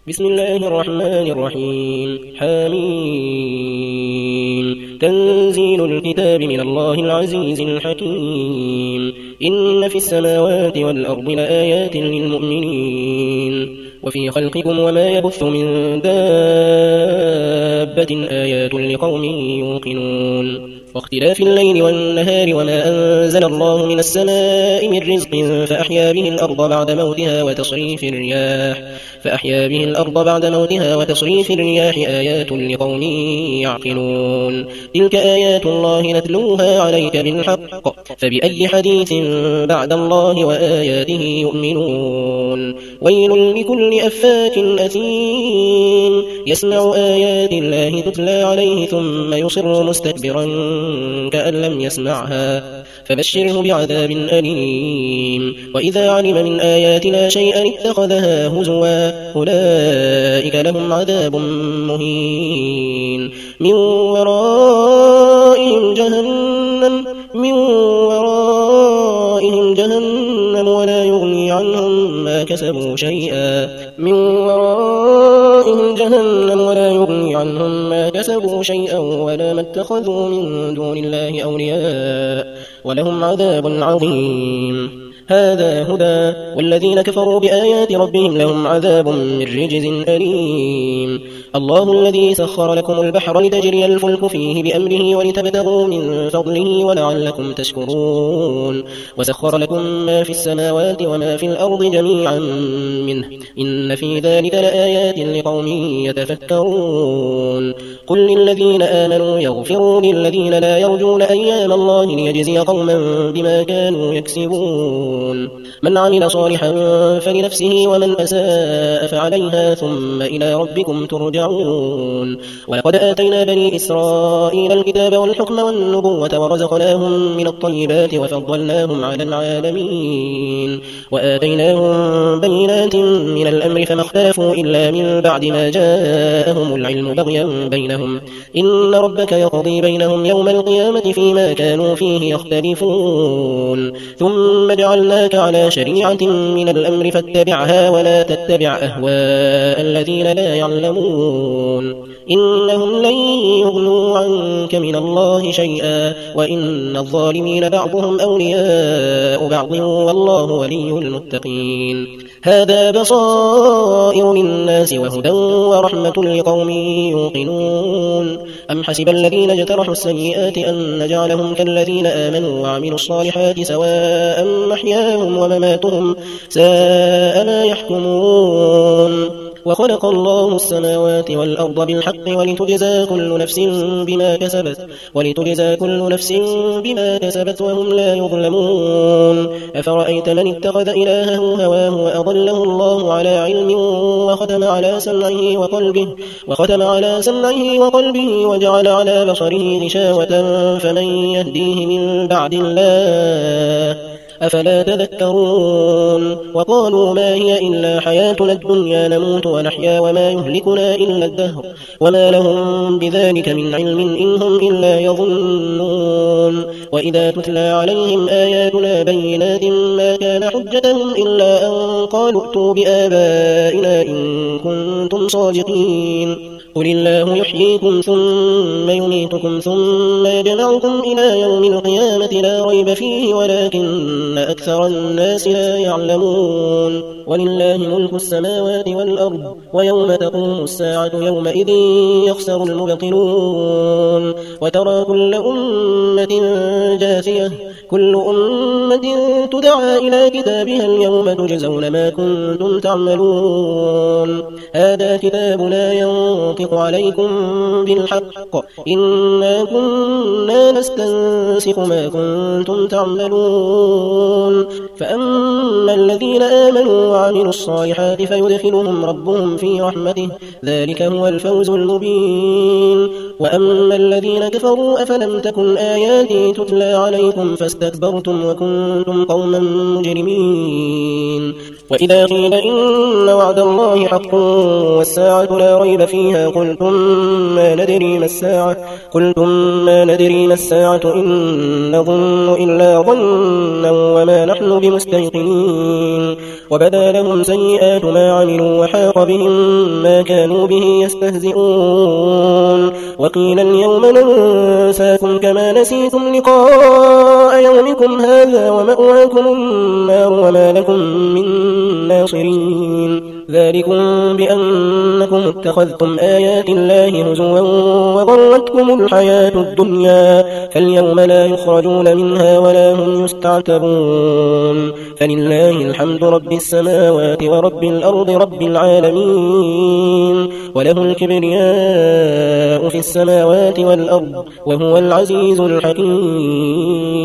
بسم الله الرحمن الرحيم حميم تنزيل الكتاب من الله العزيز الحكيم إن في السماوات والأرض لآيات للمؤمنين وفي خلقكم وما يبث من دابة آيات لقوم يوقنون واختلاف الليل والنهار وما أنزل الله من السماء من رزق فأحيا به الأرض بعد موتها وتصريف الرياح آيات لقوم يعقلون تلك آيات الله نتلوها عليك بالحق فبأي حديث بعد الله وآياته يؤمنون ويل لكل أفاك أثيم يسمع آيات الله تتلى عليه ثم يصر مستكبرا كأن لم يسمعها فبشره بعذاب أليم وإذا علم من آياتنا شيئا اتخذها هزوا أولئك لهم عذاب مهين من ورائهم جهنم ولا يغني عنهم ما كسبوا شيئا ولا ما اتخذوا من دون الله أولياء ولهم عذاب عظيم هذا هدى والذين كفروا بآيات ربهم لهم عذاب من رجز أليم الله الذي سخر لكم البحر لتجري الفلك فيه بأمره ولتبتغوا من فضله ولعلكم تشكرون وسخر لكم ما في السماوات وما في الأرض جميعا منه إن في ذلك لآيات لقوم يتفكرون قل للذين آمنوا يغفروا للذين لا يرجون أيام الله ليجزي قوما بما كانوا يكسبون من عمل صالحا فلنفسه ومن أساء فعليها ثم إلى ربكم ترجعون ولقد آتينا بني إسرائيل الكتاب والحكم والنبوة ورزقناهم من الطيبات وفضلناهم على العالمين وآتيناهم بينات من الأمر فما اختلفوا إلا من بعد ما جاءهم العلم بغيا بينهم إن ربك يقضي بينهم يوم القيامة فيما كانوا فيه يختلفون ثم جعلناك على شريعة من الأمر فاتبعها ولا تتبع أهواء الذين لا يعلمون إنهم لن يغنوا عنك من الله شيئا وإن الظالمين بعضهم أولياء بعض والله ولي المتقين هذا بصائر للناس وهدى ورحمة لقوم يوقنون أم حسب الذين اجترحوا السيئات أن نجعلهم كالذين آمنوا وعملوا الصالحات سواء محياهم ومماتهم ساء ما يحكمون وخلق الله السماوات والأرض بالحق ولتجزى كل نفس بما كسبت وهم لا يظلمون أفرأيت من اتخذ إلهه هواه وأضله الله على علم وختم على سمعه وقلبه وجعل على بصره غشاوة فمن يهديه من بعد الله أفلا تذكرون وقالوا ما هي إلا حياتنا الدنيا نموت ونحيا وما يهلكنا إلا الدهر وما لهم بذلك من علم إن هم إلا يظنون وإذا تتلى عليهم آياتنا بينات ما كان حجتهم إلا أن قالوا ائتوا بآبائنا إن كنتم صادقين قل الله يحييكم ثم يميتكم ثم يجمعكم إلى يوم القيامة لا ريب فيه ولكن أكثر الناس لا يعلمون ولله ملك السماوات والأرض ويوم تقوم الساعة يومئذ يخسر المبطلون وترى كل أمة جاثية كل أمة تدعى إلى كتابها اليوم تجزون ما كنتم تعملون هذا كتابنا ينطق عليكم بالحق إنا كنا نستنسخ ما كنتم تعملون فأما الذين آمنوا وعملوا الصالحات فيدخلهم ربهم في رحمته ذلك هو الفوز المبين وأما الذين كفروا أفلم تكن آياتي تتلى عليكم فاستكبرتم وكنتم قوما مجرمين وإذا قيل إن وعد الله حق والساعة لا ريب فيها قلتم ما ندري ما الساعة إن نظن إلا ظنا وما نحن بمستيقنين وبدا لهم سيئات ما عملوا وحاق بهم ما كانوا به يستهزئون وقيل اليوم ننساكم كما نسيتم لقاء يومكم هذا ومأواكم النار وما لكم من ناصرين ذلكم بأنكم اتخذتم آيات الله هزوا وغرتكم الحياة الدنيا فاليوم لا يخرجون منها ولا هم يستعتبون فلله الحمد رب السماوات ورب الأرض رب العالمين وله الكبرياء في السماوات والأرض وهو العزيز الحكيم